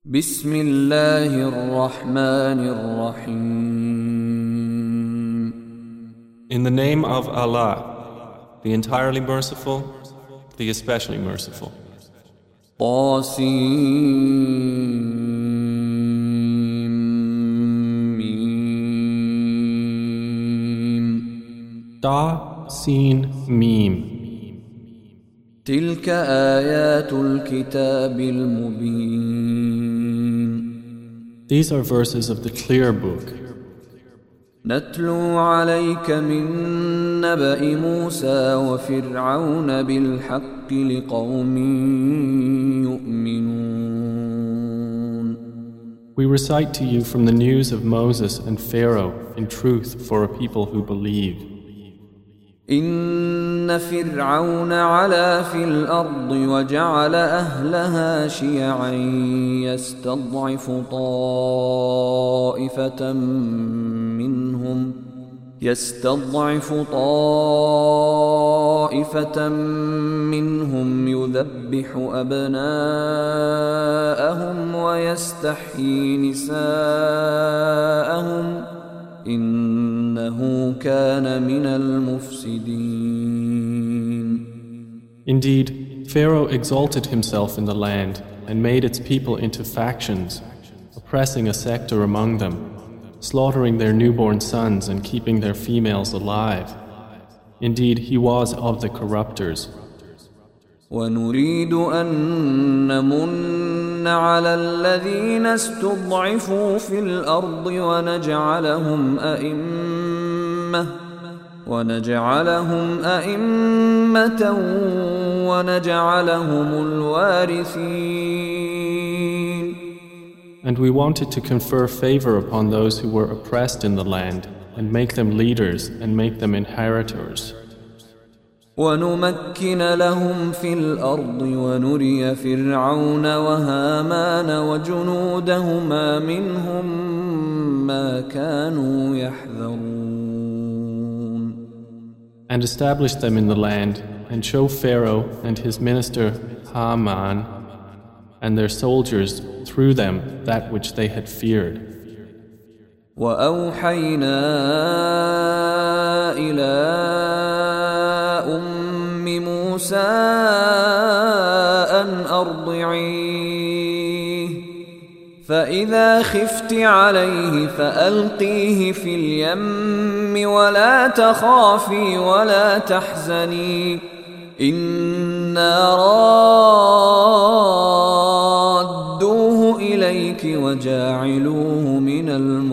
بسم الله الرحمن الرحيم. In the name of Allah, the entirely merciful, the especially merciful. طاسيم Ta, Sin, Mim. تلك آيات الكتاب المبين. These are verses of the clear book. نتلو عليك من نبأ موسى وفرعون بالحق لقوم يؤمنون. We recite to you from the news of Moses and Pharaoh in truth for a people who believe. إن فرعون علا في الأرض وجعل أهلها شيعا يستضعف طائفة منهم يذبح أبناءهم ويستحيي نساءهم إنه كان من المفسدين. Indeed, Pharaoh exalted himself in the land and made its people into factions, oppressing a sector among them, slaughtering their newborn sons and keeping their females alive. Indeed, he was of the corruptors. ونريد أن نمن على الذين استضعفوا في الأرض ونجعلهم أئمة ونجعلهم الوارثين. And we wanted to confer favor upon those who were oppressed in the land and make them leaders and make them inheritors. ونمكن لهم في الأرض ونري فرعون وهامان وجنودهما منهم ما كانوا يحذرون. And establish them in the land and show Pharaoh and his minister Haman and their soldiers through them that which they had feared. وأوحينا إلى موسى أن أرضعيه فإذا خفت عليه فألقيه في اليم ولا تخافي ولا تحزني إنا رادوه إليك وجاعلوه من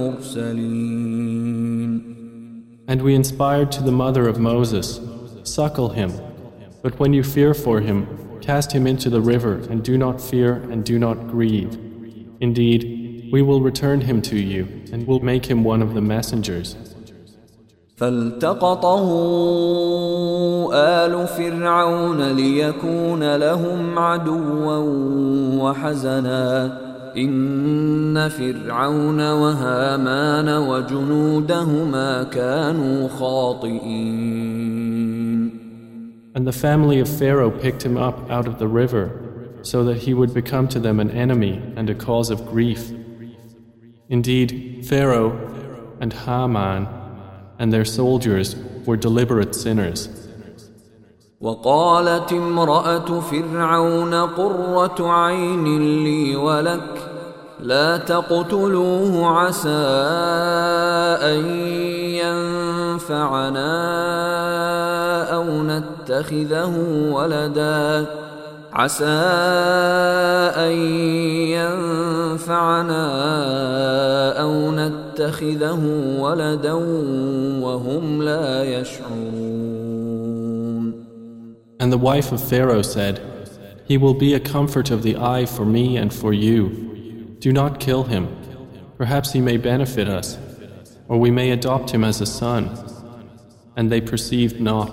المرسلين. And we inspired to the mother of Moses, suckle him. But when you fear for him, cast him into the river and do not fear and do not grieve. Indeed, we will return him to you and will make him one of the messengers. فالتقطه آل فرعون ليكون لهم عدوا وحزنا إن فرعون وهامان وجنودهما كانوا خاطئين. And the family of Pharaoh picked him up out of the river so that he would become to them an enemy and a cause of grief. Indeed, Pharaoh and Haman and their soldiers were deliberate sinners. وقالت امرأة فرعون قرة عين لي ولك لا تقتلوه عسى أن ينفعنا أو نتخذه ولدا وهم لا يشعرون. And the wife of Pharaoh said, "He will be a comfort of the eye for me and for you. Do not kill him. Perhaps he may benefit us, or we may adopt him as a son." And they perceived not.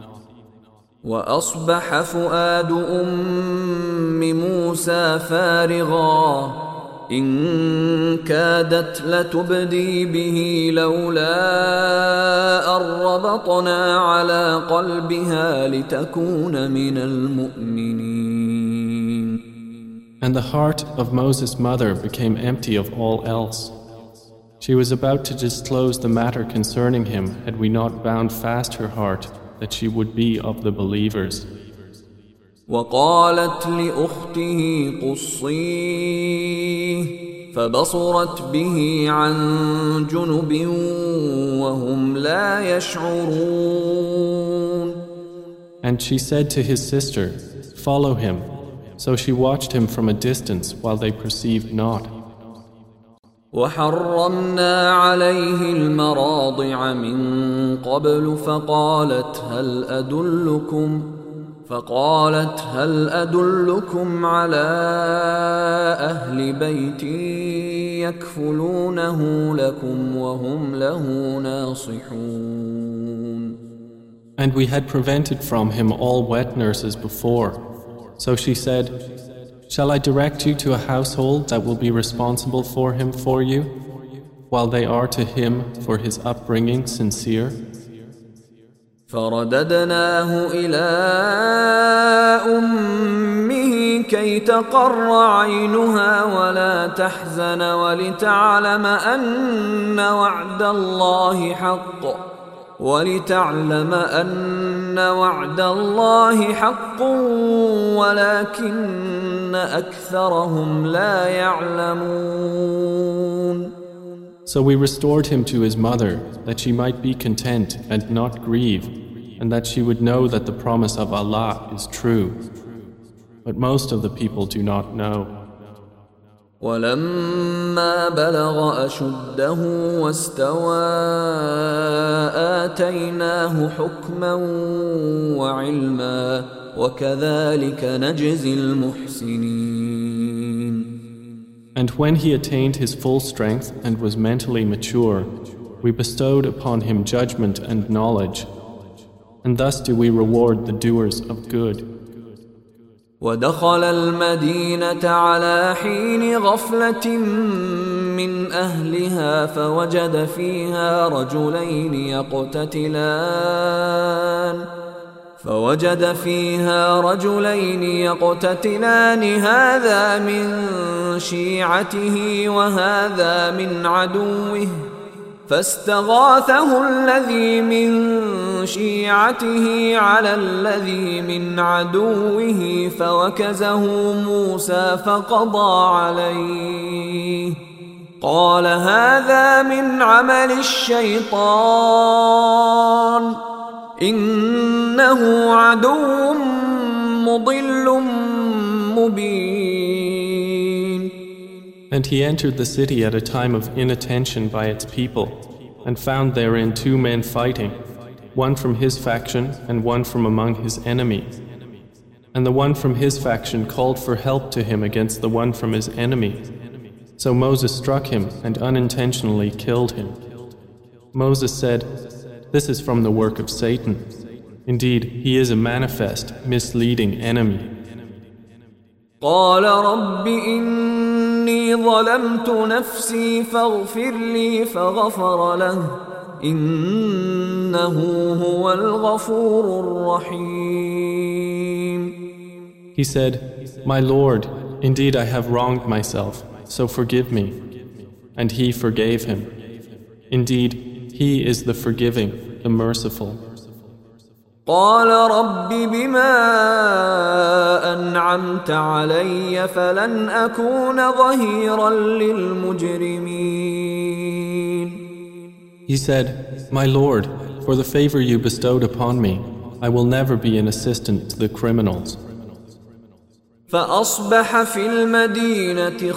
وأصبح فؤاد أم موسى فارغا إن كادت لتبدي به لولا أن ربطنا على قلبها لتكون من المؤمنين. And the heart of Moses' mother became empty of all else. She was about to disclose the matter concerning him had we not bound fast her heart that she would be of the believers. وقالت لأخته قصيه فبصرت به عن جنب وهم لا يشعرون. And she said to his sister, "Follow him." So she watched him from a distance while they perceived not. وحرمنا عليه المراضع من قبل فقالت هل أدلكم على أهل بيت يكفلونه لكم وهم له ناصحون. And we had prevented from him all wet nurses before. So she said, "Shall I direct you to a household that will be responsible for him for you, while they are to him for his upbringing sincere?" فرددناه إلى أمه كي تقر عينها ولا تحزن ولتعلم أن وعد الله حق ولكن أكثرهم لا يعلمون. So we restored him to his mother, that she might be content and not grieve, and that she would know that the promise of Allah is true. But most of the people do not know. ولما بلغ أشده واستوى آتيناه حكما وعلما وكذلك نجزي المحسنين. And when he attained his full strength and was mentally mature, we bestowed upon him judgment and knowledge, and thus do we reward the doers of good. ودخل المدينة على حين غفلة من أهلها فوجد فيها رجلين يقتتلان هذا من شيعته وهذا من عدوه فاستغاثه الذي من شيعته على الذي من عدوه فوكزه موسى فقضى عليه قال هذا من عمل الشيطان إنه عدو مضل مبين. And he entered the city at a time of inattention by its people, and found therein two men fighting, one from his faction and one from among his enemies. And the one from his faction called for help to him against the one from his enemy. So Moses struck him and unintentionally killed him. Moses said, "This is from the work of Satan. Indeed, he is a manifest, misleading enemy." قال رب إني ظلمت نفسي فاغفر لي فغفر له إنه هو الغفور الرحيم. He said, "My Lord, indeed I have wronged myself, so forgive me." And he forgave him. Indeed, he is the forgiving, the merciful. قال رب بما أنعمت علي فلن أكون ظهيرا للمجرمين. He said, "My Lord, for the favor you bestowed upon me, I will never be an assistant to the criminals." فأصبح في المدينة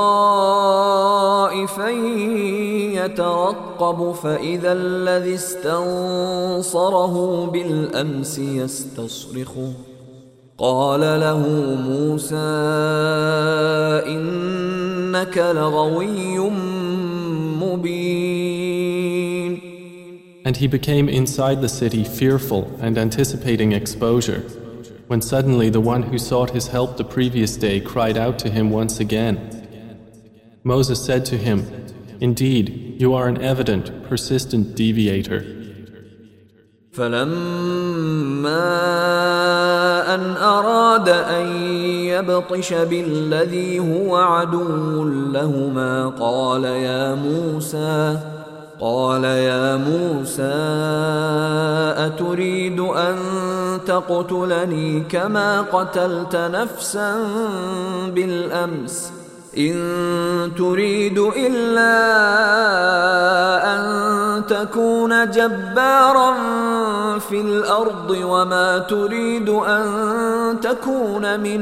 خائفا يترقب فإذا الذي استنصره بالأمس يستصرخه قال له موسى إنك لغوي مبين. And he became inside the city fearful and anticipating exposure, when suddenly the one who sought his help the previous day cried out to him once again. Moses said to him, "Indeed, you are an evident, persistent deviator." فلما أن أراد أن يبطش بالذي هو عدو لهما قال يا موسى أتريد أن تقتلني كما قتلت نفسا بالأمس إن تريد إلا أن تكون جبارا في الأرض وما تريد أن تكون من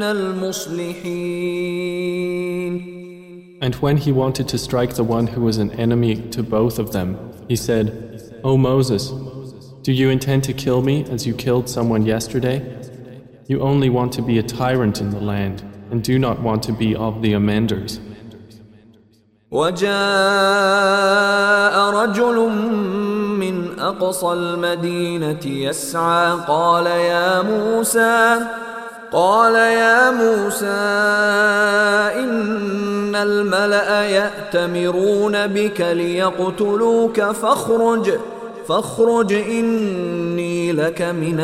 المصلحين. And when he wanted to strike the one who was an enemy to both of them, he said, O Moses, do you intend to kill me as you killed someone yesterday? You only want to be a tyrant in the land and do not want to be of the amenders. وجاء رجل من أقصى المدينة يسعى قال يا موسى إن الملأ يأتمرون بك ليقتلوك فاخرج إني لك من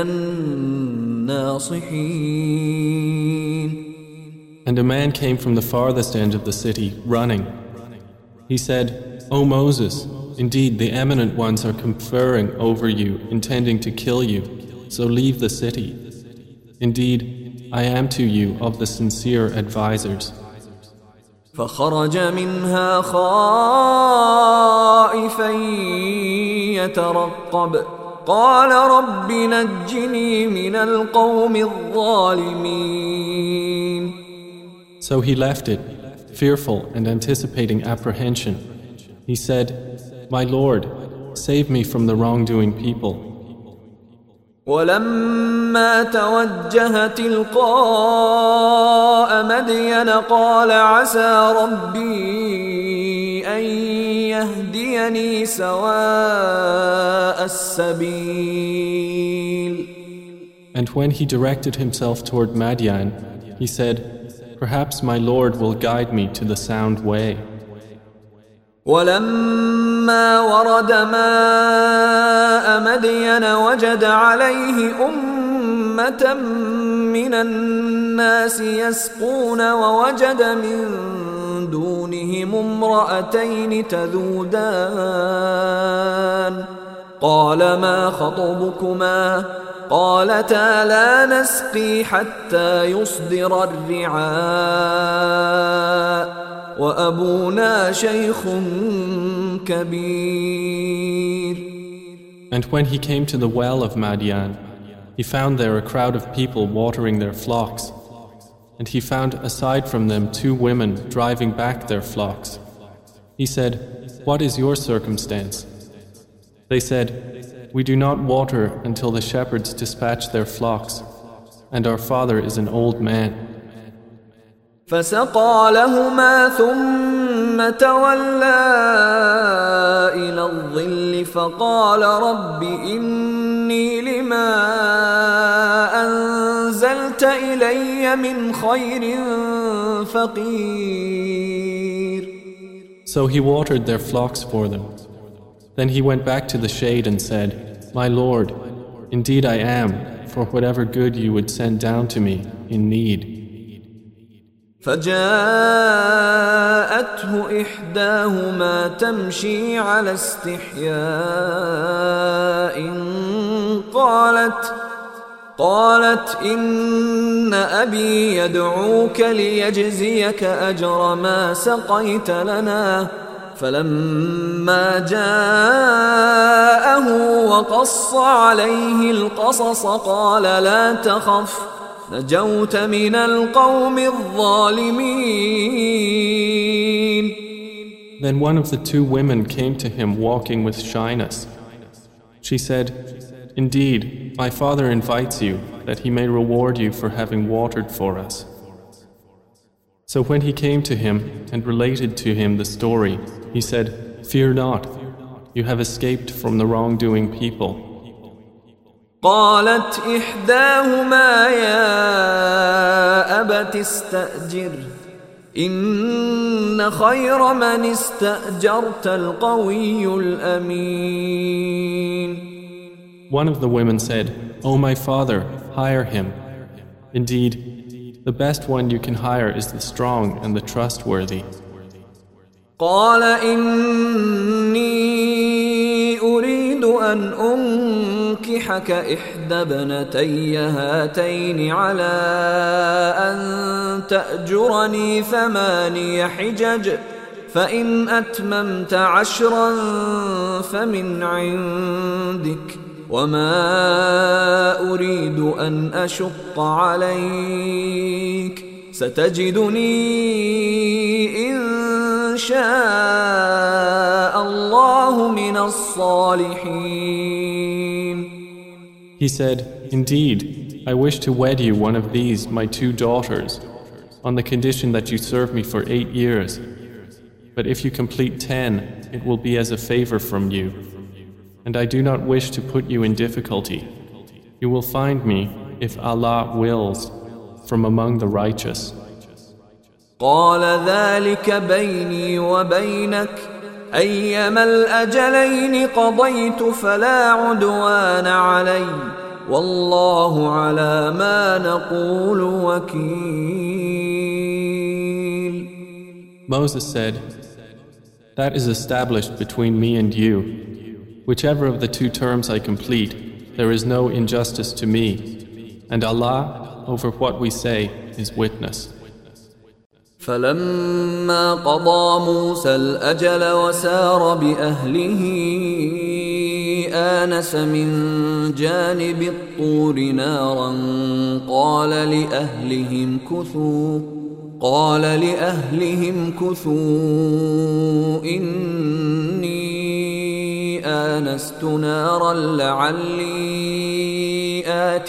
الناصحين. And a man came from the farthest end of the city, running. He said, O Moses, indeed the eminent ones are conferring over you, intending to kill you, so leave the city. Indeed, I am to you of the sincere advisors. فخرج منها خائفا يترقب قال رب نجني من القوم الظالمين. So he left it, fearful and anticipating apprehension. He said, My Lord, save me from the wrongdoing people. ولما توجه تلقاء مدين قال عسى ربي أن يهديني سواء السبيل. And when he directed himself toward Madian, he said, Perhaps my Lord will guide me to the sound way. ولما ورد ماء مدين وجد عليه أمة من الناس يسقون ووجد من دونهم امرأتين تذودان قال ما خطبكما قالتا لا نسقي حتى يصدر الرعاء وأبونا شيخ كبير. And when he came to the well of Madian, he found there a crowd of people watering their flocks. And he found aside from them 2 women driving back their flocks. He said, What is your circumstance? They said, We do not water until the shepherds dispatch their flocks, and our father is an old man. فسقى لهما ثم تولى إلى الظل فقال رب إني لما أنزلت إلي من خير فقير. So he watered their flocks for them. Then he went back to the shade and said, My Lord, indeed I am, for whatever good you would send down to me, in need. فجاءته إحداهما تمشي على استحياء قالت إن أبي يدعوك ليجزيك أجر ما سقيت لنا فلما جاءه وقص عليه القصص قال لا تخف نجوت من القوم الظالمين. Then one of the 2 women came to him walking with shyness. She said, Indeed, my father invites you that he may reward you for having watered for us. So when he came to him and related to him the story, he said, Fear not, you have escaped from the wrongdoing people. قالت إحداهما يا أبت استأجر إن خير من استأجرت القوي الأمين. One of the women said, O my father, hire him. Indeed, the best one you can hire is the strong and the trustworthy. قال إني أريد أن أنكحك إحدى ابنتي هاتين على أن تأجرني 8 حجج فإن أتممت 10 فمن عندك وما أريد أن أشق عليك ستجدني إن شاء الله من الصالحين. He said, Indeed, I wish to wed you one of these, my 2 daughters, on the condition that you serve me for 8 years. But if you complete 10, it will be as a favor from you. And I do not wish to put you in difficulty. You will find me, if Allah wills, from among the righteous. قال ذلك بيني وبينك أيما الأجلين قضيت فلا عدوان علي والله على ما نقول وكيل. Moses said, That is established between me and you. Whichever of the 2 terms I complete, there is no injustice to me, and Allah, over what we say, is witness. فلما قضى موسى الأجل وسار بأهله آنس من جانب الطور نارا قال لأهلهم كثوا إني آنست نارا لعلي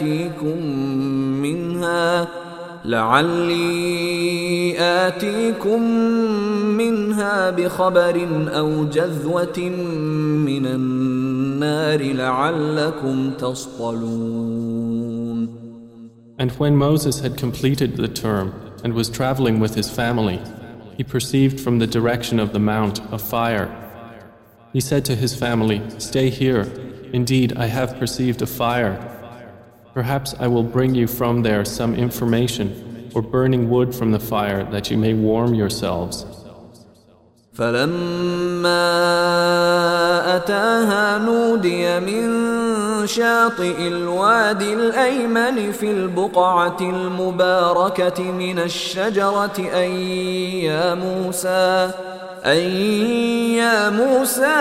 آتيكم منها بخبر أو جذوة من النار لعلكم تصطلون. And when Moses had completed the term and was traveling with his family, he perceived from the direction of the mount a fire. He said to his family, Stay here. Indeed, I have perceived a fire. Perhaps I will bring you from there some information or burning wood from the fire that you may warm yourselves. فلما أتاها نودي من شاطئ الوادي الأيمن في البقعة المباركة من الشجرة أن يا موسى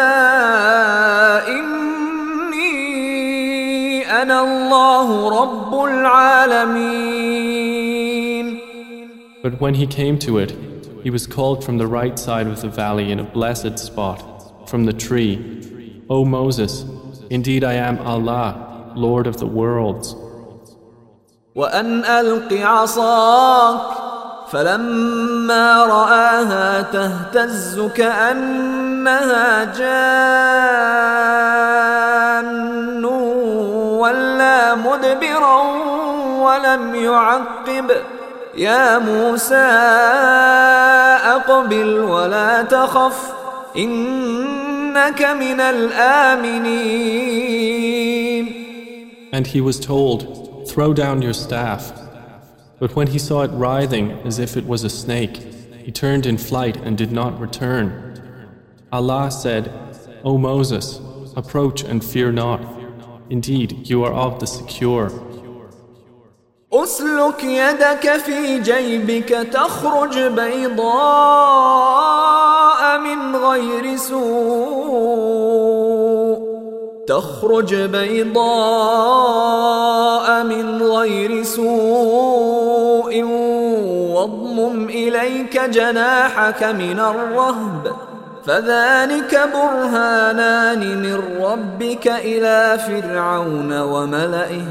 إني أنا الله رب العالمين. But when he came to it, he was called from the right side of the valley in a blessed spot, from the tree, O Moses, indeed I am Allah, Lord of the worlds. وأن ألق عصاك فلما رآها تهتز كأنها جان ولا مدبرا ولم يعقب يا موسى أقبل ولا تخف إنك من الآمنين. And he was told, Throw down your staff. But when he saw it writhing as if it was a snake, he turned in flight and did not return. Allah said, O Moses, approach and fear not. Indeed, you are of the secure. أسلك يدك في جيبك تخرج بيضاء من غير سوء واضمم إليك جناحك من الرهب فذلك برهانان من ربك إلى فرعون وملئه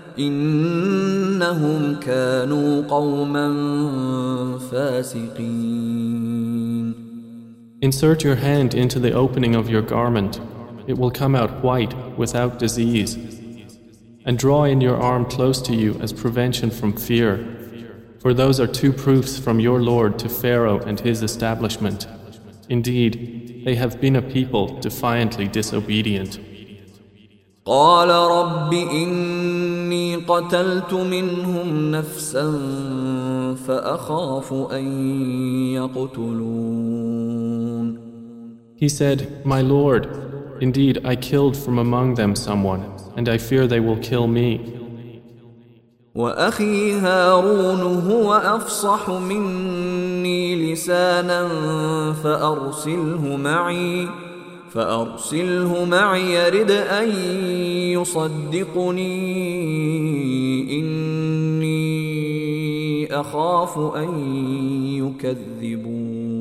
إنهم كانوا قوما فاسقين. Insert your hand into the opening of your garment. It will come out white, without disease. And draw in your arm close to you as prevention from fear. For those are 2 proofs from your Lord to Pharaoh and his establishment. Indeed, they have been a people defiantly disobedient. قال رب إني قتلت منهم نفسا فأخاف أن يقتلون. He said, My Lord, indeed I killed from among them someone, and I fear they will kill me. وأخي هارون هو أفصح مني لسانا فأرسله معي يرد أن يصدقني إني أخاف أن يكذبون.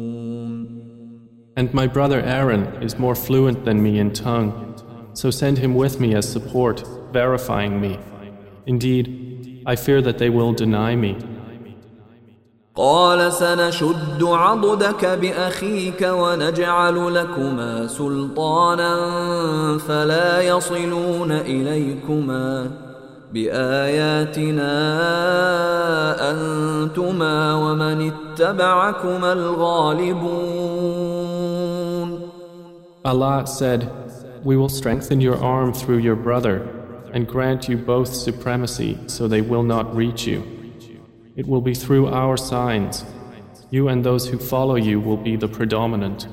And my brother Aaron is more fluent than me in tongue, so send him with me as support, verifying me. Indeed, I fear that they will deny me. قال سنشد عضدك بأخيك ونجعل لكما سلطانا فلا يصلون إليكما بآياتنا أنتما ومن اتبعكما الغالبون. Allah said, We will strengthen your arm through your brother and grant you both supremacy so they will not reach you. It will be through our signs. You and those who follow you will be the predominant.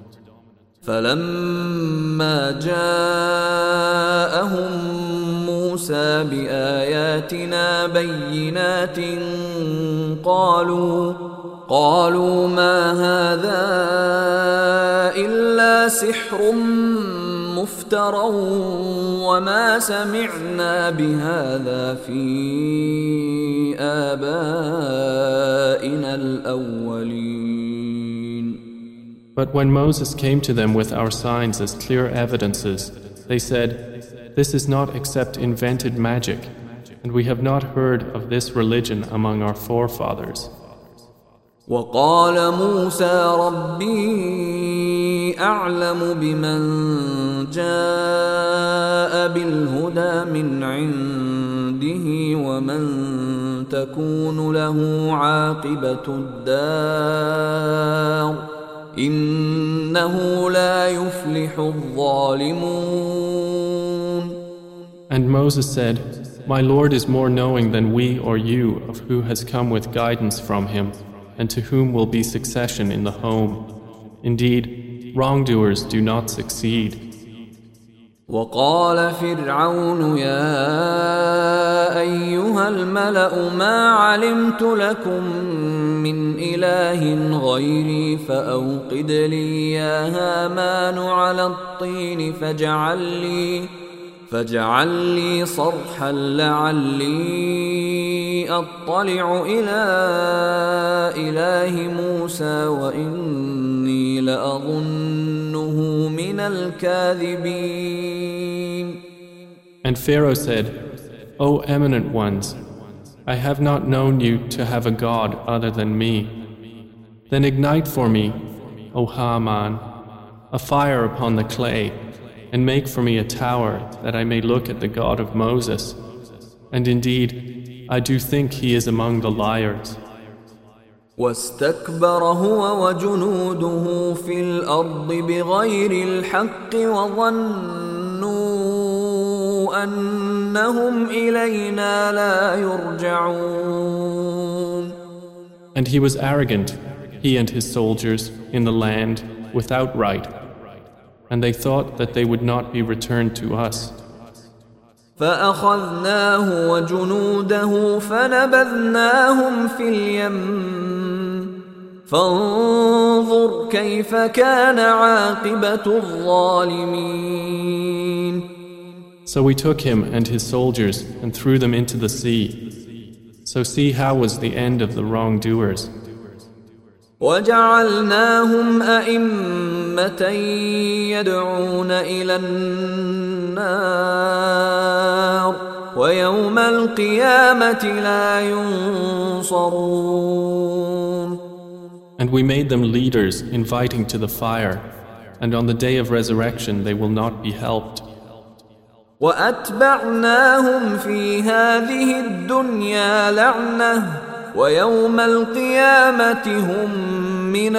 فلما جاءهم موسى بآياتنا بينات قالوا ما هذا إلا سحر مفترى وما سمعنا بهذا في آبائنا الأولين. But when Moses came to them with our signs as clear evidences, they said, This is not except invented magic, and we have not heard of this religion among our forefathers. وقال موسى ربي أعلم بمن جاء بالهدى من عنده ومن تكون له عاقبة الدار إنه لا يفلح الظالمون. And Moses said, My Lord is more knowing than we or you of who has come with guidance from him and to whom will be succession in the home. Indeed, wrongdoers do not succeed. وقال فرعون يا أيها الملأ ما علمت لكم من إله غيري فأوقد لي يا هامان على الطين فاجعل لي صرحا لعلي أطلع إلى إله موسى وإني لأظنه من الكاذبين. And Pharaoh said, O eminent ones, I have not known you to have a god other than me. Then ignite for me, O Haman, a fire upon the clay, and make for me a tower that I may look at the God of Moses. And indeed, I do think he is among the liars. واستكبر هو وجنوده في الأرض بغير الحق وظنوا أنهم إلينا لا يرجعون. And he was arrogant, he and his soldiers, in the land without right. And they thought that they would not be returned to us. فأخذناه وجنوده فنبذناهم في اليم فانظر كيف كان عاقبة الظالمين. So we took him and his soldiers and threw them into the sea. So see how was the end of the wrongdoers. وجعلناهم أئمة يدعون إلى النار ويوم القيامة لا ينصرون. And we made them leaders inviting to the fire, and on the day of resurrection they will not be helped. وأتبعناهم في هذه الدنيا لعنة ويوم القيامة هم من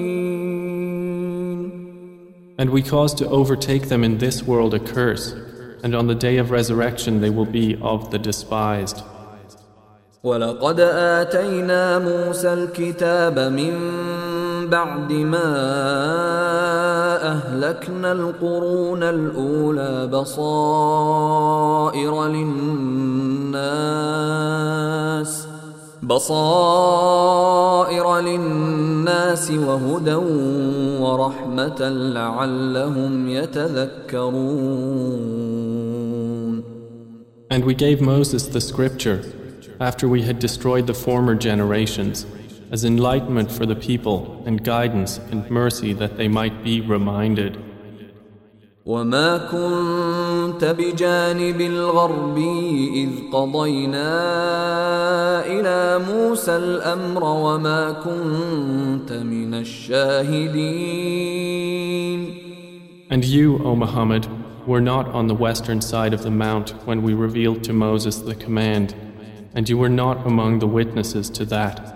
المقبوحين. And we caused to overtake them in this world a curse, and on the day of resurrection they will be of the despised. وَلَقَدْ آتَيْنَا مُوسَى الْكِتَابَ مِنْ بَعْدِ مَا أَهْلَكْنَا الْقُرُونَ الْأُولَى بصائر للناس وهدى ورحمة لعلهم يتذكرون. And we gave Moses the scripture after we had destroyed the former generations, as enlightenment for the people and guidance and mercy that they might be reminded. وما كنت بجانب الغربي إذ قضينا إلى موسى الأمر وما كنت من الشاهدين. And you, O Muhammad, were not on the western side of the mount when we revealed to Moses the command, and you were not among the witnesses to that.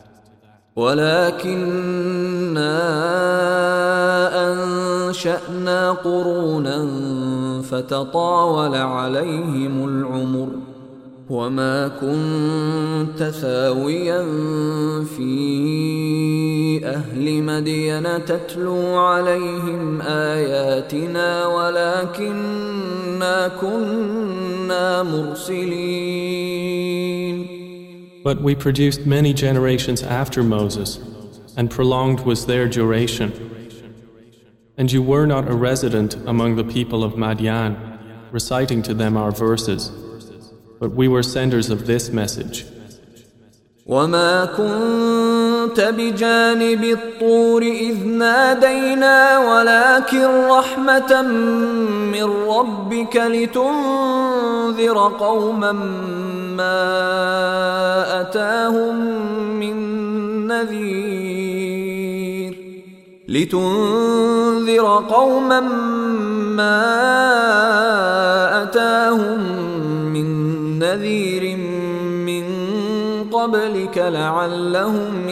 ولكننا أنشأنا قرونا فتطاول عليهم العمر وما كنت ثاويا في أهل مدين تتلو عليهم آياتنا ولكننا كنا مرسلين. But we produced many generations after Moses, and prolonged was their duration. And you were not a resident among the people of Madian, reciting to them our verses, but we were senders of this message. وما كنت بجانب الطور إذ نادينا ولكن رحمة من ربك لتنذر قوما ما أتاهم من نذير من قبلك لعلهم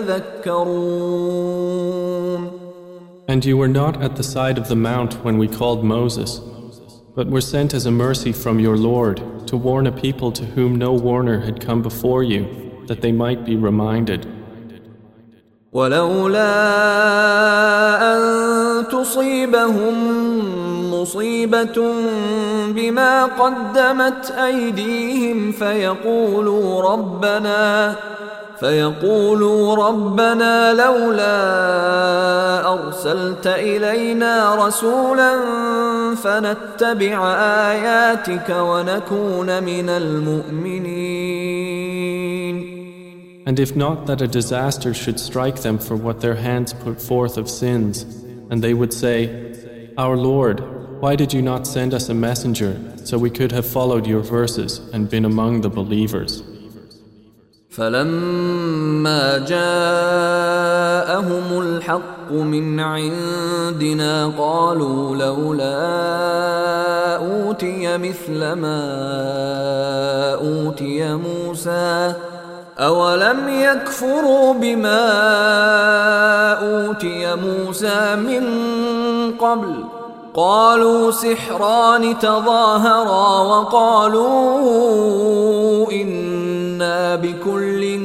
يتذكرون. And you were not at the side of the mount when we called Moses, but were sent as a mercy from your Lord to warn a people to whom no warner had come before you, that they might be reminded. ولولا أن تصيبهم مصيبة بما قدمت أيديهم فيقولوا ربنا لولا أرسلت إلينا رسولا فنتبع آياتك ونكون من المؤمنين. And if not that a disaster should strike them for what their hands put forth of sins, and they would say, Our Lord, why did you not send us a messenger so we could have followed your verses and been among the believers? فلما جاءهم الحق من عندنا قالوا لولا أوتي مثل ما أوتي موسى أولم يكفروا بما أوتي موسى من قبل قالوا سحران تظاهرا وقالوا إنا بكل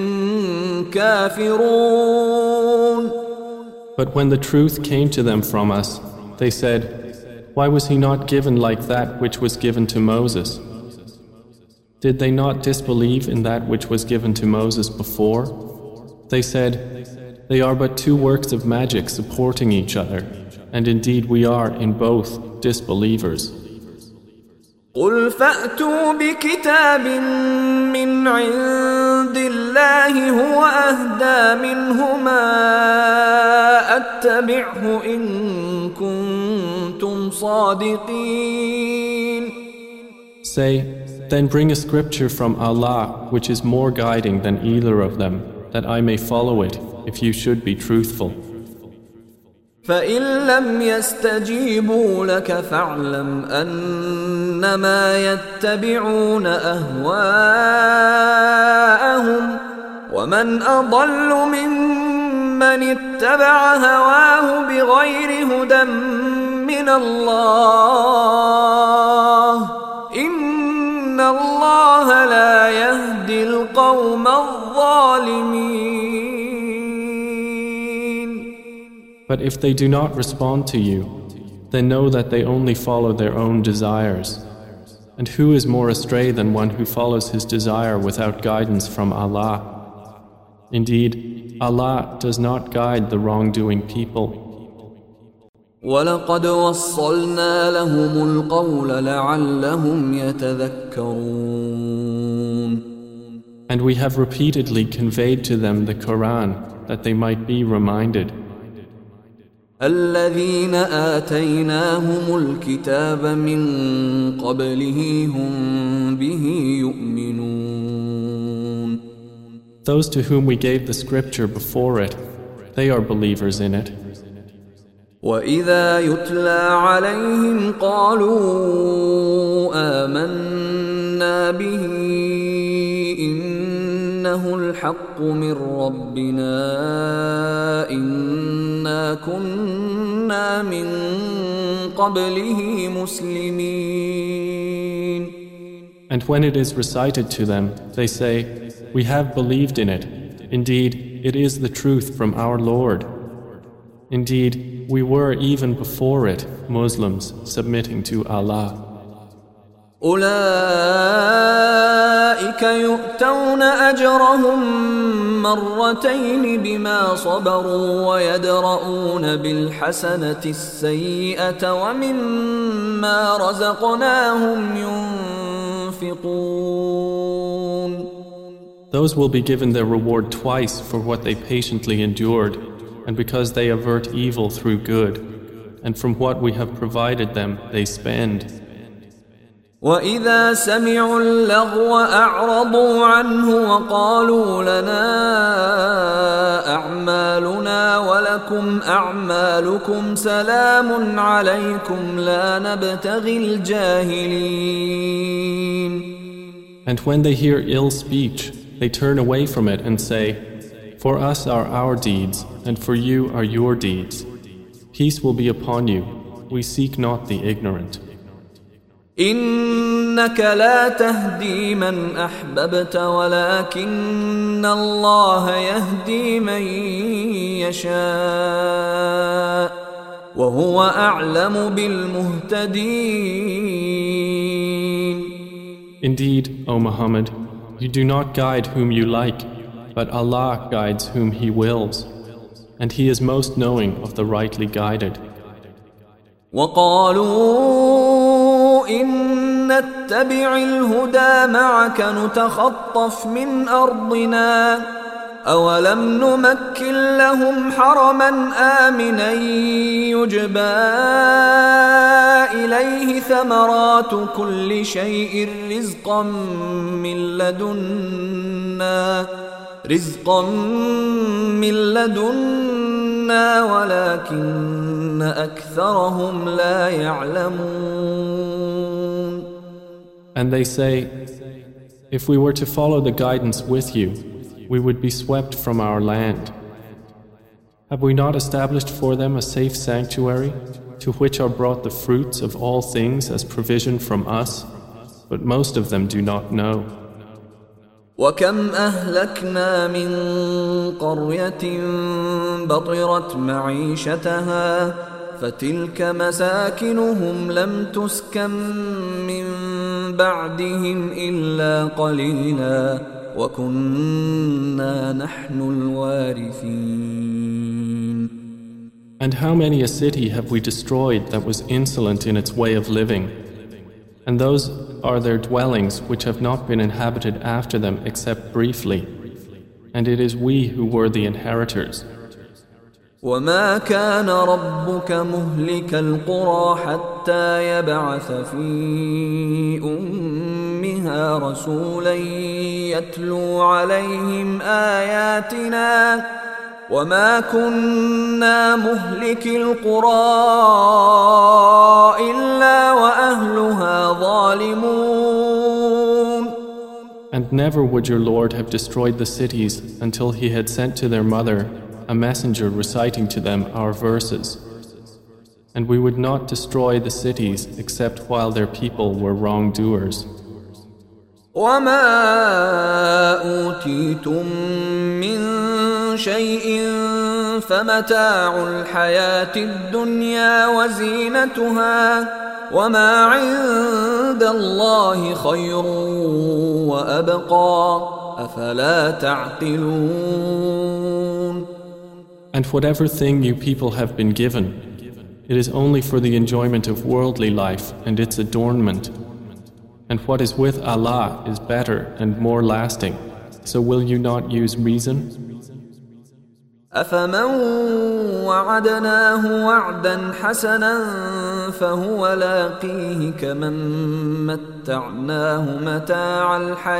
كافرون. But when the truth came to them from us, they said, Why was he not given like that which was given to Moses? Did they not disbelieve in that which was given to Moses before? They said, They are but two works of magic supporting each other, and indeed we are in both disbelievers. قل فأتوا بكتاب من عند الله هو أهدى منهما أتبعه إن كنتم صادقين. Say, then bring a scripture from Allah which is more guiding than either of them, that I may follow it if you should be truthful. فإن لم يستجيبوا لك فاعلم أنما يتبعون أهواءهم ومن أضل ممن اتبع هواه بغير هدى من الله الله لا يهدي القوم الظالمين. But if they do not respond to you, then know that they only follow their own desires. And who is more astray than one who follows his desire without guidance from Allah? Indeed, Allah does not guide the wrongdoing people. وَلَقَدْ وَصَّلْنَا لَهُمُ الْقَوْلَ لَعَلَّهُمْ يَتَذَكَّرُونَ. And we have repeatedly conveyed to them the Quran that they might be reminded. الَّذِينَ آتَيْنَاهُمُ الْكِتَابَ مِنْ قَبْلِهِ هُمْ بِهِ يُؤْمِنُونَ. Those to whom we gave the scripture before it, they are believers in it. وَإِذَا يُتْلَى عَلَيْهِمْ قَالُوا آمَنَّا بِهِ إِنَّهُ الْحَقُّ مِنْ رَبِّنَا إِنَّا كُنَّا مِنْ قَبْلِهِ مُسْلِمِينَ. And when it is recited to them, they say, "We have believed in it. Indeed, it is the truth from our Lord. Indeed, we were even before it Muslims submitting to Allah." أولئك يؤتون أجرهم مرتين بما صبروا ويدرؤون بالحسنة السيئة ومما رزقناهم ينفقون. Those will be given their reward twice for what they patiently endured, and because they avert evil through good, and from what we have provided them they spend. وَإِذَا سَمِعُوا اللَّغْوَ أَعْرَضُوا عَنْهُ وَقَالُوا لَنَا أَعْمَالُنَا وَلَكُمْ أَعْمَالُكُمْ سَلَامٌ عَلَيْكُمْ لَا نَبْتَغِي الْجَاهِلِينَ. And when they hear ill speech, they turn away from it and say, "For us are our deeds, and for you are your deeds. Peace will be upon you. We seek not the ignorant." إنك لا تهدي من أحببت ولكن الله يهدي من يشاء وهو أعلم بالمهتدين. Indeed, O Muhammad, you do not guide whom you like, but Allah guides whom He wills, and He is most knowing of the rightly guided. وقالوا إن نتبع الهدى معك نتخطف من أرضنا أولم نمكن لهم حرما آمنا يجبى إليه ثمرات كل شيء رزقا من لدنا ولكن أكثرهم لا يعلمون. And they say, if we were to follow the guidance with you, we would be swept from our land. Have we not established for them a safe sanctuary, to which are brought the fruits of all things as provision from us? But most of them do not know. وَكَمْ أَهْلَكْنَا مِنْ قَرْيَةٍ بَطِرَتْ مَعِيشَتَهَا فَتِلْكَ مَسَاكِنُهُمْ لَمْ تُسْكَنْ مِنْ بَعْدِهِمْ إِلَّا قَلِيلًا وَكُنَّا نَحْنُ الْوَارِثِينَ. And how many a city have we destroyed that was insolent in its way of living? And those are their dwellings which have not been inhabited after them except briefly. And it is we who were the inheritors. وَمَا كَانَ رَبُّكَ مُهْلِكَ الْقُرَى حَتَّى يَبْعَثَ فِي أُمِّهَا رَسُولًا يَتْلُو عَلَيْهِمْ آيَاتِنَا وَمَا كُنَّا مُهْلِكِ الْقُرَى إِلَّا وَأَهْلُهَا ظَالِمُونَ. And never would your Lord have destroyed the cities until He had sent to their mother a messenger reciting to them our verses. And we would not destroy the cities except while their people were wrongdoers. وما أوتيتم من شيء فمتاع الحياة الدنيا وزينتها وما عند الله خير وأبقى أفلا تعقلون. And whatever thing you people have been given, it is only for the enjoyment of worldly life and its adornment. And what is with Allah is better and more lasting. So will you not use reason? أفمن وعدناه وعدا حسنا فهو لاقيه كمن متعناه متاع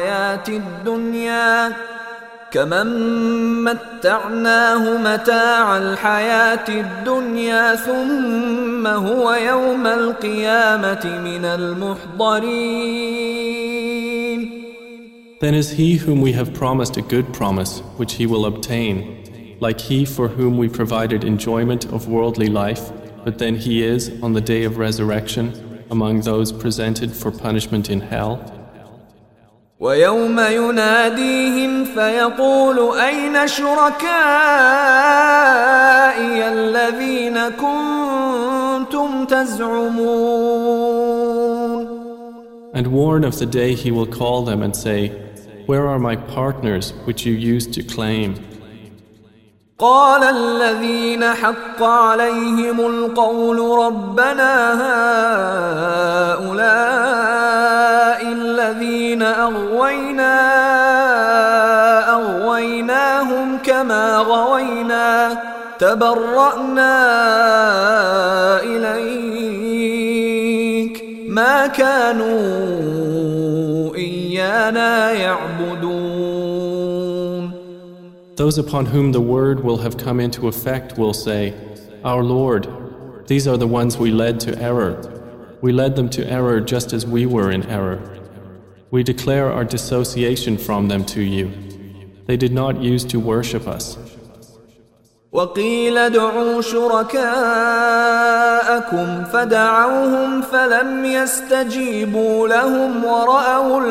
الحياة الدنيا ثم هو يوم القيامة من المحضرين. Then is he whom we have promised a good promise, which he will obtain, like he for whom we provided enjoyment of worldly life, but then he is, on the day of resurrection, among those presented for punishment in hell. ويوم يناديهم فيقول أين شركائي الذين كنتم تزعمون. And warn of the day he will call them and say, where are my partners which you used to claim? قال الذين حق عليهم القول ربنا هؤلاء الذين أغويناهم كما غوينا تبرأنا إليك ما كانوا إيانا يعبدون. Those upon whom the word will have come into effect will say, Our Lord, these are the ones we led to error. We led them to error just as we were in error. We declare our dissociation from them to you. They did not use to worship us. وقيل ادعوا شركاءكم فدعوهم فلم يستجيبوا لهم ورأوا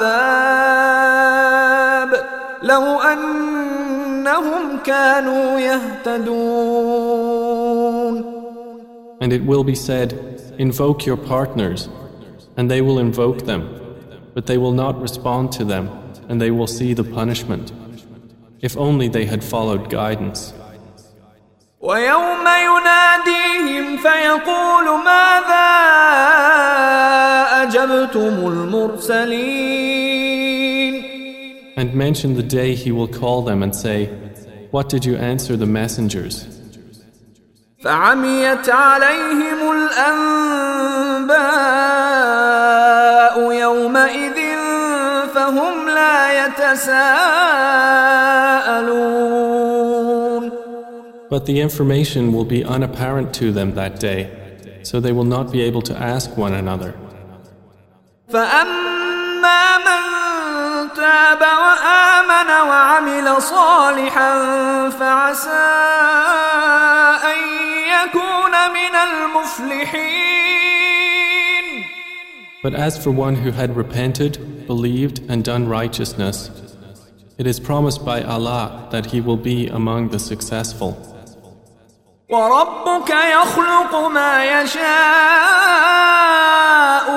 العذاب لو أنهم كانوا يهتدون. And it will be said, invoke your partners, and they will invoke them, but they will not respond to them, and they will see the punishment. If only they had followed guidance. ويوم يناديهم فيقول ماذا أجبتم المرسلين. And mention the day he will call them and say, what did you answer the messengers? فعميت عليهم الأنباء يومئذ فهم لا يتساءلون. But the information will be unapparent to them that day, so they will not be able to ask one another. فأما من تاب وآمن وعمل صالحا فعسى أن يكون من المفلحين. But as for one who had repented, believed and done righteousness, it is promised by Allah that he will be among the successful. وربك يخلق ما يشاء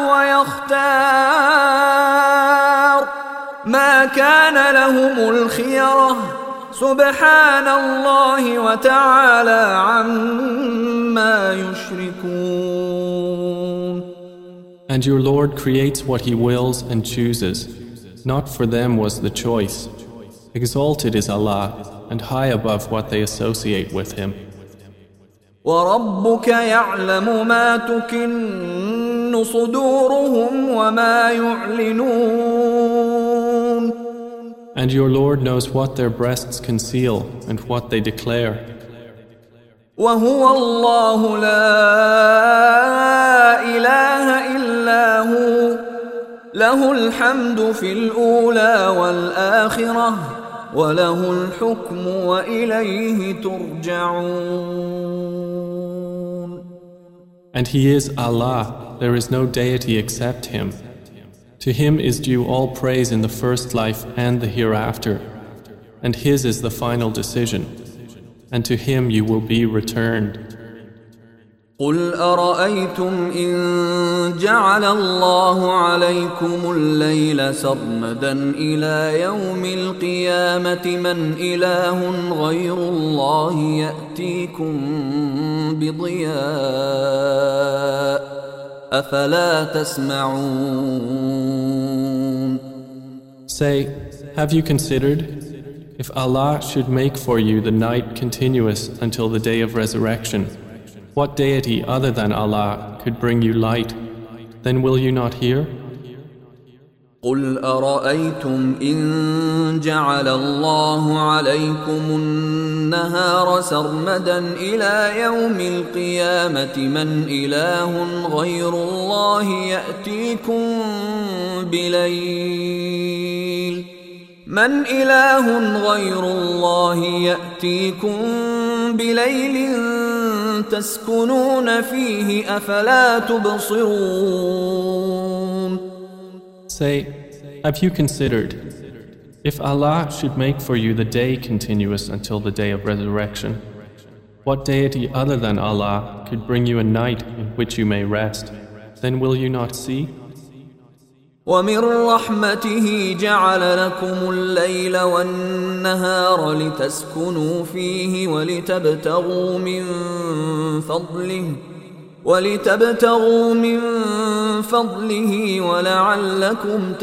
ويختار ما كان لهم الخيرة سبحان الله وتعالى عما يشركون. And your Lord creates what He wills and chooses. Not for them was the choice. Exalted is Allah and high above what they associate with Him. وربك يعلم ما تكن صدورهم وما يعلنون. And your Lord knows what their breasts conceal and what they declare. وهو الله لا إله إلا هو له الحمد في الأولى والآخرة وله الحكم وإليه ترجعون. And He is Allah, there is no deity except Him. To him is due all praise in the first life and the hereafter, and his is the final decision, and to him you will be returned. قل أرأيتم إن جعل الله عليكم الليل سرمدا إلى يوم القيامة من إله غير الله يأتيكم بضياء أفلا تسمعون. Say, have you considered, if Allah should make for you the night continuous until the day of resurrection, what deity other than Allah could bring you light? Then will you not hear? قل أرأيتم إن جعل الله عليكم النهار سرمدا إلى يوم القيامة من إله غير الله يأتيكم بليل تسكنون فيه أفلا تبصرون. Say, have you considered, if Allah should make for you the day continuous until the day of resurrection, what deity other than Allah could bring you a night in which you may rest? Then will you not see? ومن رحمته جعل لكم الليل والنهار لتسكنوا فيه ولتبتغوا من فضله ولعلكم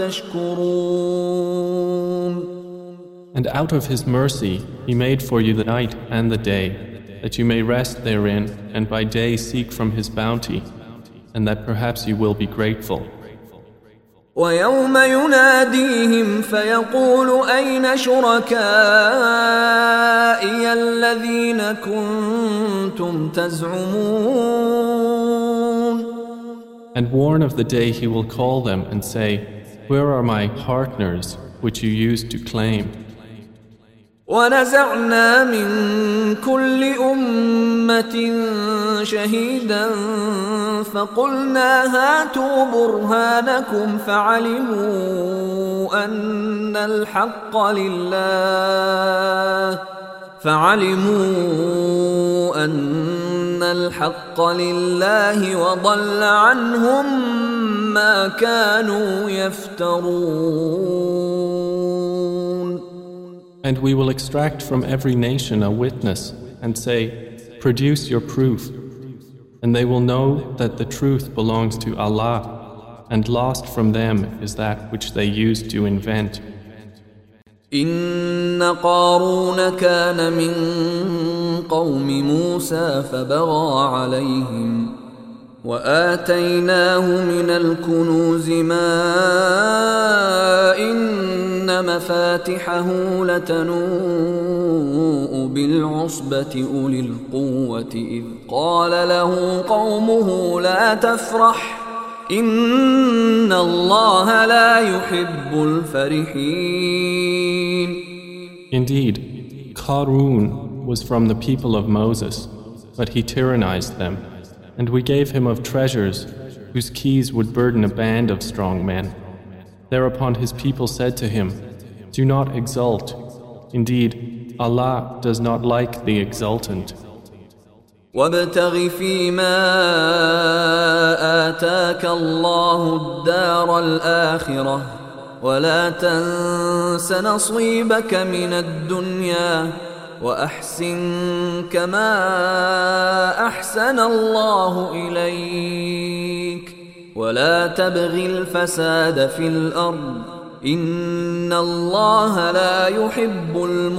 تشكرون. And out of His mercy He made for you the night and the day, that you may rest therein and by day seek from His bounty, and that perhaps you will be grateful. ويوم يناديهم فيقول أين شركائي الذين كنتم تزعمون. And warn of the day He will call them and say, where are my partners which you used to claim? ونزعنا من كل أمة شهيدا فقلنا هاتوا برهانكم فعلموا أن الحق لله وضل عنهم ما كانوا يفترون. And we will extract from every nation a witness and say, produce your proof. And they will know that the truth belongs to Allah, and lost from them is that which they used to invent. إن قارون كان من قوم موسى فبغى عليهم وآتيناه من الكنوز ما إن مفاتحه لتنوء بالعصبة أولي القوة إذ قال له قومه لا تفرح إن الله لا يحب الفرحين. Indeed, Qarun was from the people of Moses, but he tyrannized them, and we gave him of treasures whose keys would burden a band of strong men. Thereupon his people said to him, do not exult. Indeed, Allah does not like the exultant. وابتغ فيما آتاك الله الدار الآخرة ولا تنس نصيبك من الدنيا وأحسن كما أحسن الله إليك ولا تبغ الفساد في الأرض إن الله لا يحب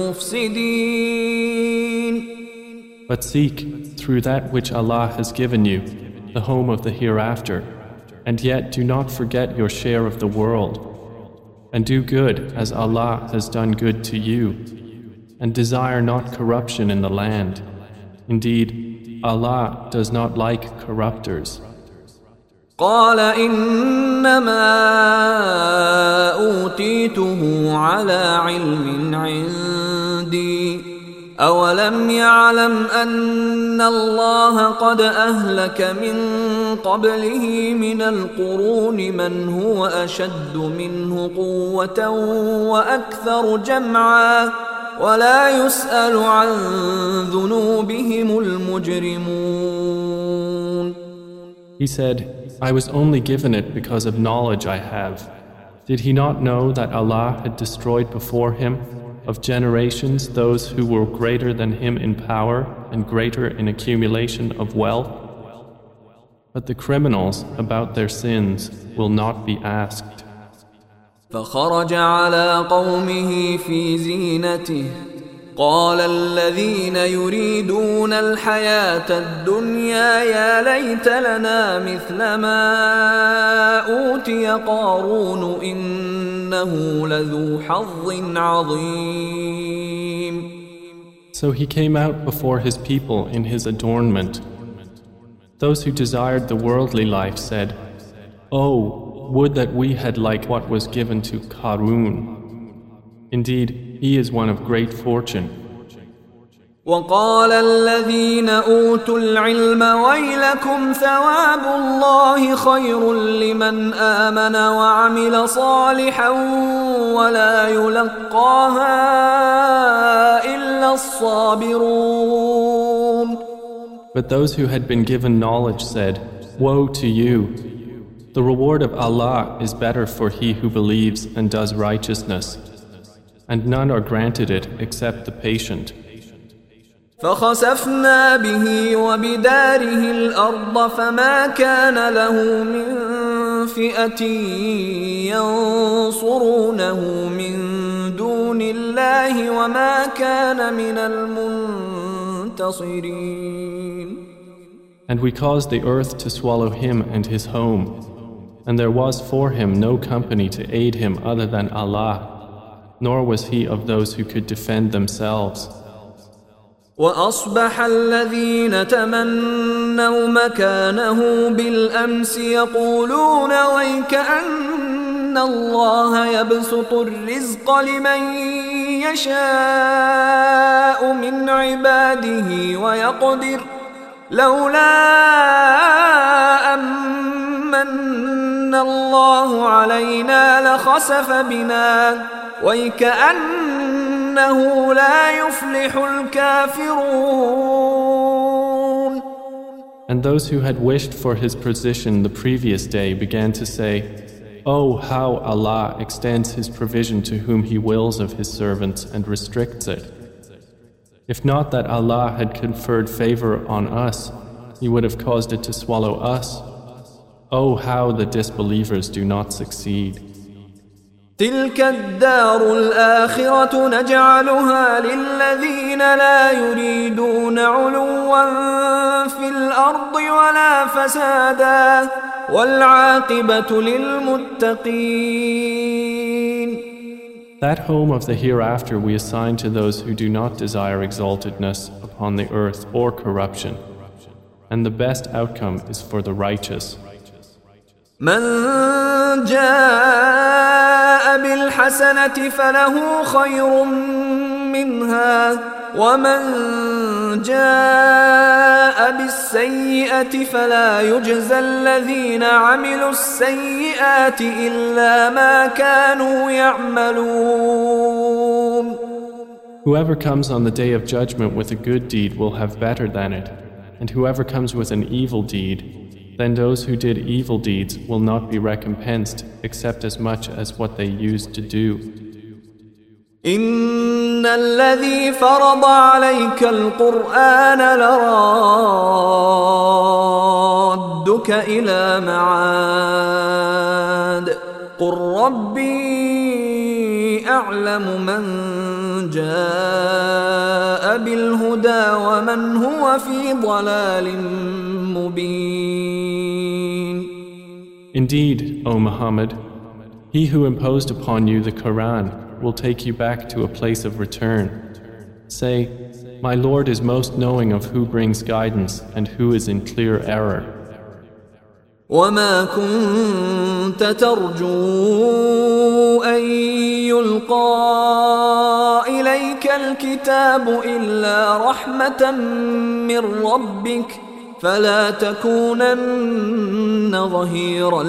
المفسدين. But seek, through that which Allah has given you, the home of the hereafter, and yet do not forget your share of the world, and do good as Allah has done good to you, and desire not corruption in the land. Indeed, Allah does not like corrupters. قال إنما أوتيته على علم عندي أولم يعلم أن الله قد أهلك من قبله من القرون من هو أشد منه قوة وأكثر جمعا ولا يسأل عن ذنوبهم المجرمون. He said, I was only given it because of knowledge I have. Did he not know that Allah had destroyed before him of generations those who were greater than him in power and greater in accumulation of wealth? But the criminals about their sins will not be asked. فخرج على قومه في زينته قال الذين يريدون الحياة الدنيا يا ليت لنا مثل ما أوتي قارون إنه لذو حظ عظيم. So he came out before his people in his adornment. Those who desired the worldly life said, Oh, would that we had like what was given to Qarun. Indeed, he is one of great fortune. وقال الذين أوتوا العلم ويلكم ثواب الله خير لمن آمن وعمل صالحا ولا يلقاها إلا الصابرون. But those who had been given knowledge said, Woe to you! The reward of Allah is better for he who believes and does righteousness, and none are granted it except the patient. فخسفنا به وبداره الأرض فما كان له من فئة ينصرونه من دون الله وما كان من المنتصرين. And we caused the earth to swallow him and his home, and there was for him no company to aid him other than Allah, nor was he of those who could defend themselves. وأصبح الذين تمنوا مكانه بالأمس يقولون ويكأن الله يبسط الرزق لمن يشاء من عباده ويقدر لولا أمن الله علينا لخسف بنا ويكأنه لا يفلح الكافرون. And those who had wished for his position the previous day began to say, Oh, how Allah extends his provision to whom he wills of his servants and restricts it. If not that Allah had conferred favor on us, he would have caused it to swallow us. Oh, how the disbelievers do not succeed. تلك الدار الآخرة نجعلها للذين لا يريدون علوا في الأرض ولا فسادا والعاقبة للمتقين. That home of the hereafter we assign to those who do not desire exaltedness upon the earth or corruption, and the best outcome is for the righteous. من جاء بالحسنة فله خير منها ومن جاء بالسيئة فلا يجزى الذين عملوا السيئات إلا ما كانوا يعملون. Whoever comes on the day of judgment with a good deed will have better than it, and whoever comes with an evil deed, then those who did evil deeds will not be recompensed except as much as what they used to do. إن الذي فرض عليك القرآن لرادك إلى معاد قل ربي أعلم من جاء بالهدى ومن هو في ضلال مبين. Indeed, O Muhammad, he who imposed upon you the Quran will take you back to a place of return. Say, my Lord is most knowing of who brings guidance and who is in clear error. وما كنت ترجو أن يلقى إليك الكتاب إلا رحمة من ربك فلا تكونن ظهيرا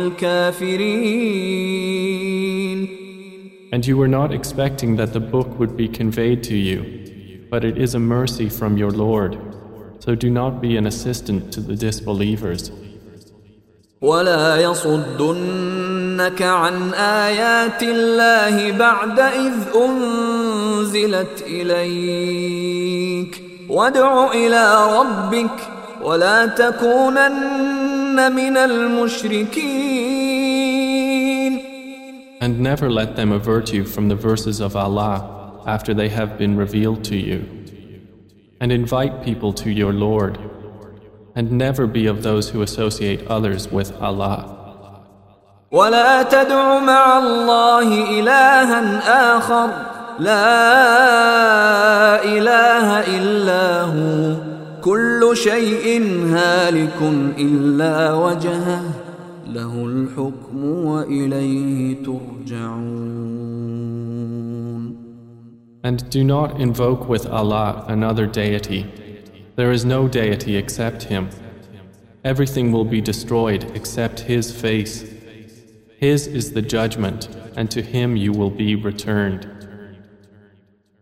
للكافرين. And you were not expecting that the book would be conveyed to you, but it is a mercy from your Lord, so do not be an assistant to the disbelievers. ولا يصدنك عن آيات الله بعد إذ أنزلت إليك وادع إلى ربك ولا تكونن من المشركين. And never let them avert you from the verses of Allah after they have been revealed to you. And invite people to your Lord. And never be of those who associate others with Allah. ولا تدع مع الله إلها آخر لا إله إلا هو كل شيء هالك إلا وجهه له الحكم وإليه ترجعون. And do not invoke with Allah another deity. There is no deity except Him. Everything will be destroyed except His face. His is the judgment, and to Him you will be returned.